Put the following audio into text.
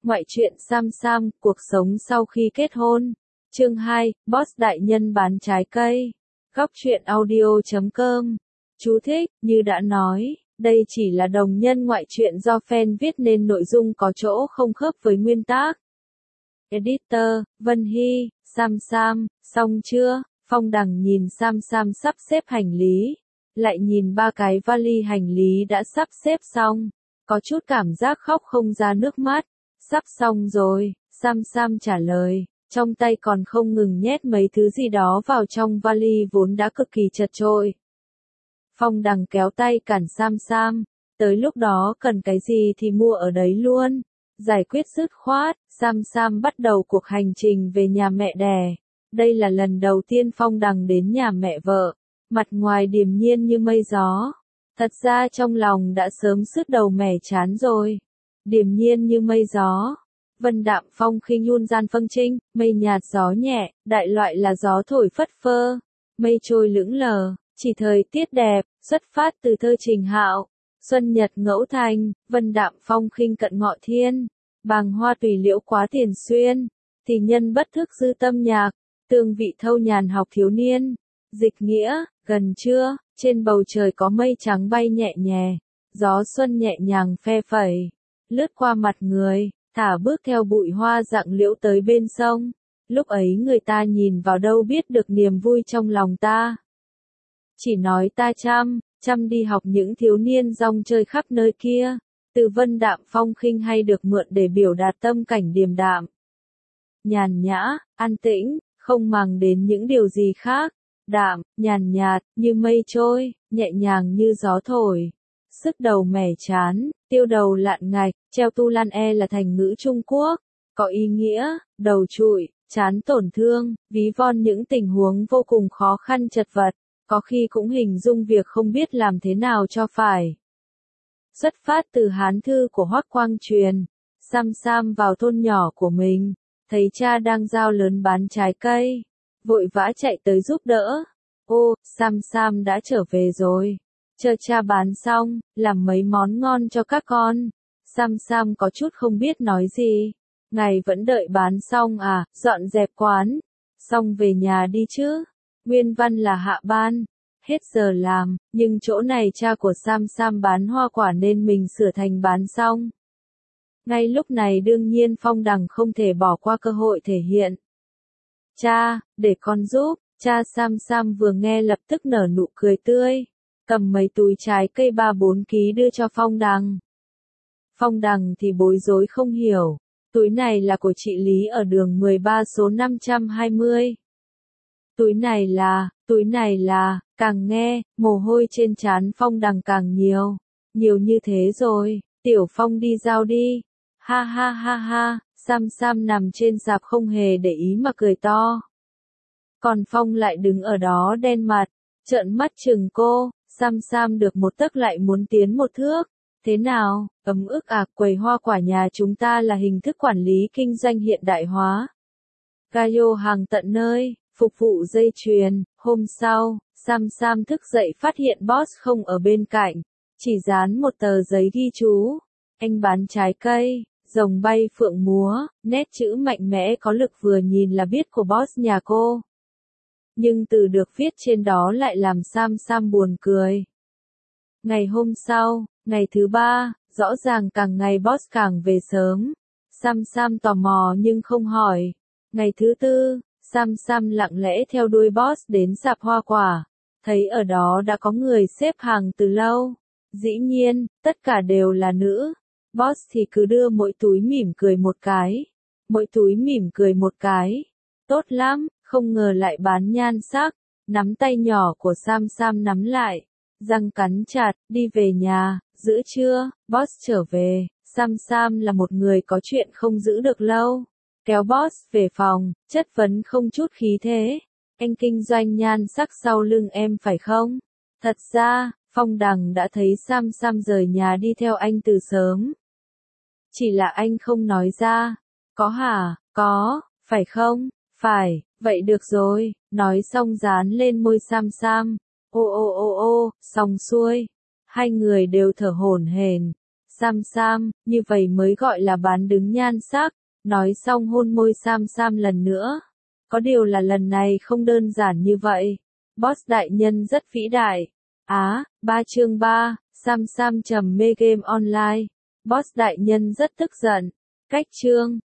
Ngoại truyện Sam Sam, cuộc sống sau khi kết hôn. Chương 2, Boss đại nhân bán trái cây. Góc truyện audio.com. Chú thích, như đã nói, đây chỉ là đồng nhân ngoại truyện do fan viết nên nội dung có chỗ không khớp với nguyên tác. Editor, Vân Hy, Sam Sam, xong chưa? Phong Đằng nhìn Sam Sam sắp xếp hành lý, lại nhìn ba cái vali hành lý đã sắp xếp xong, có chút cảm giác khóc không ra nước mắt. Sắp xong rồi, Sam Sam trả lời, trong tay còn không ngừng nhét mấy thứ gì đó vào trong vali vốn đã cực kỳ chật chội. Phong Đằng kéo tay cản Sam Sam, tới lúc đó cần cái gì thì mua ở đấy luôn. Giải quyết dứt khoát, Sam Sam bắt đầu cuộc hành trình về nhà mẹ đẻ. Đây là lần đầu tiên Phong Đằng đến nhà mẹ vợ, mặt ngoài điềm nhiên như mây gió. Thật ra trong lòng đã sớm sứt đầu mẻ chán rồi. Điềm nhiên như mây gió, vân đạm phong khinh nhun gian phâng trinh, mây nhạt gió nhẹ, đại loại là gió thổi phất phơ, mây trôi lững lờ, chỉ thời tiết đẹp, xuất phát từ thơ Trình Hạo. Xuân nhật ngẫu thành, vân đạm phong khinh cận ngọ thiên, bàng hoa tùy liễu quá tiền xuyên, thì nhân bất thức dư tâm nhạc, tương vị thâu nhàn học thiếu niên. Dịch nghĩa, gần trưa, trên bầu trời có mây trắng bay nhẹ nhẹ, gió xuân nhẹ nhàng phe phẩy, lướt qua mặt người, thả bước theo bụi hoa rặng liễu tới bên sông. Lúc ấy người ta nhìn vào đâu biết được niềm vui trong lòng ta. Chỉ nói ta chăm đi học những thiếu niên rong chơi khắp nơi kia, từ vân đạm phong khinh hay được mượn để biểu đạt tâm cảnh điềm đạm, nhàn nhã, an tĩnh, không màng đến những điều gì khác, đạm, nhàn nhạt, như mây trôi, nhẹ nhàng như gió thổi. Sức đầu mẻ chán, tiêu đầu lạn ngạch, treo tu lan là thành ngữ Trung Quốc, có ý nghĩa, đầu trụi, chán tổn thương, ví von những tình huống vô cùng khó khăn chật vật, có khi cũng hình dung việc không biết làm thế nào cho phải. Xuất phát từ Hán thư của Hoắc Quang Truyền, Sam Sam vào thôn nhỏ của mình, thấy cha đang giao lớn bán trái cây, vội vã chạy tới giúp đỡ. Ô, Sam Sam đã trở về rồi. Chờ cha bán xong, làm mấy món ngon cho các con. Sam Sam có chút không biết nói gì. Ngài vẫn đợi bán xong à, dọn dẹp quán. Xong về nhà đi chứ. Nguyên văn là hạ ban. Hết giờ làm, nhưng chỗ này cha của Sam Sam bán hoa quả nên mình sửa thành bán xong. Ngay lúc này đương nhiên Phong Đằng không thể bỏ qua cơ hội thể hiện. Cha, để con giúp. Cha Sam Sam vừa nghe lập tức nở nụ cười tươi, cầm mấy túi trái cây 3-4 ký đưa cho Phong Đằng. Phong Đằng thì bối rối không hiểu, túi này là của chị Lý ở đường 13 số 520. Túi này là, càng nghe, mồ hôi trên trán Phong Đằng càng nhiều như thế rồi, Tiểu Phong đi giao đi. Ha ha ha ha, Sam Sam nằm trên sạp không hề để ý mà cười to. Còn Phong lại đứng ở đó đen mặt, trợn mắt chừng cô. Sam Sam được một tấc lại muốn tiến một thước. Thế nào, ấm ức à, quầy hoa quả nhà chúng ta là hình thức quản lý kinh doanh hiện đại hóa. Gayo hàng tận nơi, phục vụ dây chuyền. Hôm sau, Sam Sam thức dậy phát hiện boss không ở bên cạnh, chỉ dán một tờ giấy ghi chú. Anh bán trái cây, rồng bay phượng múa, nét chữ mạnh mẽ có lực vừa nhìn là biết của boss nhà cô. Nhưng từ được viết trên đó lại làm Sam Sam buồn cười. Ngày hôm sau, ngày thứ 3, rõ ràng càng ngày boss càng về sớm. Sam Sam tò mò nhưng không hỏi. Ngày thứ 4, Sam Sam lặng lẽ theo đuôi boss đến sạp hoa quả. Thấy ở đó đã có người xếp hàng từ lâu. Dĩ nhiên, tất cả đều là nữ. Boss thì cứ đưa mỗi túi mỉm cười một cái. Tốt lắm. Không ngờ lại bán nhan sắc, nắm tay nhỏ của Sam Sam nắm lại, răng cắn chặt, đi về nhà, giữa trưa, boss trở về. Sam Sam là một người có chuyện không giữ được lâu, kéo boss về phòng, chất vấn không chút khí thế. Anh kinh doanh nhan sắc sau lưng em phải không? Thật ra, Phong Đằng đã thấy Sam Sam rời nhà đi theo anh từ sớm. Chỉ là anh không nói ra. Có hả? Có, phải không? Phải. Vậy được rồi, nói xong dán lên môi Sam Sam. Ô, xong xuôi. Hai người đều thở hổn hển. Sam Sam, như vậy mới gọi là bán đứng nhan sắc. Nói xong hôn môi Sam Sam lần nữa. Có điều là lần này không đơn giản như vậy. Boss đại nhân rất vĩ đại. 3 chương 3, Sam Sam trầm mê game online. Boss đại nhân rất tức giận. Cách chương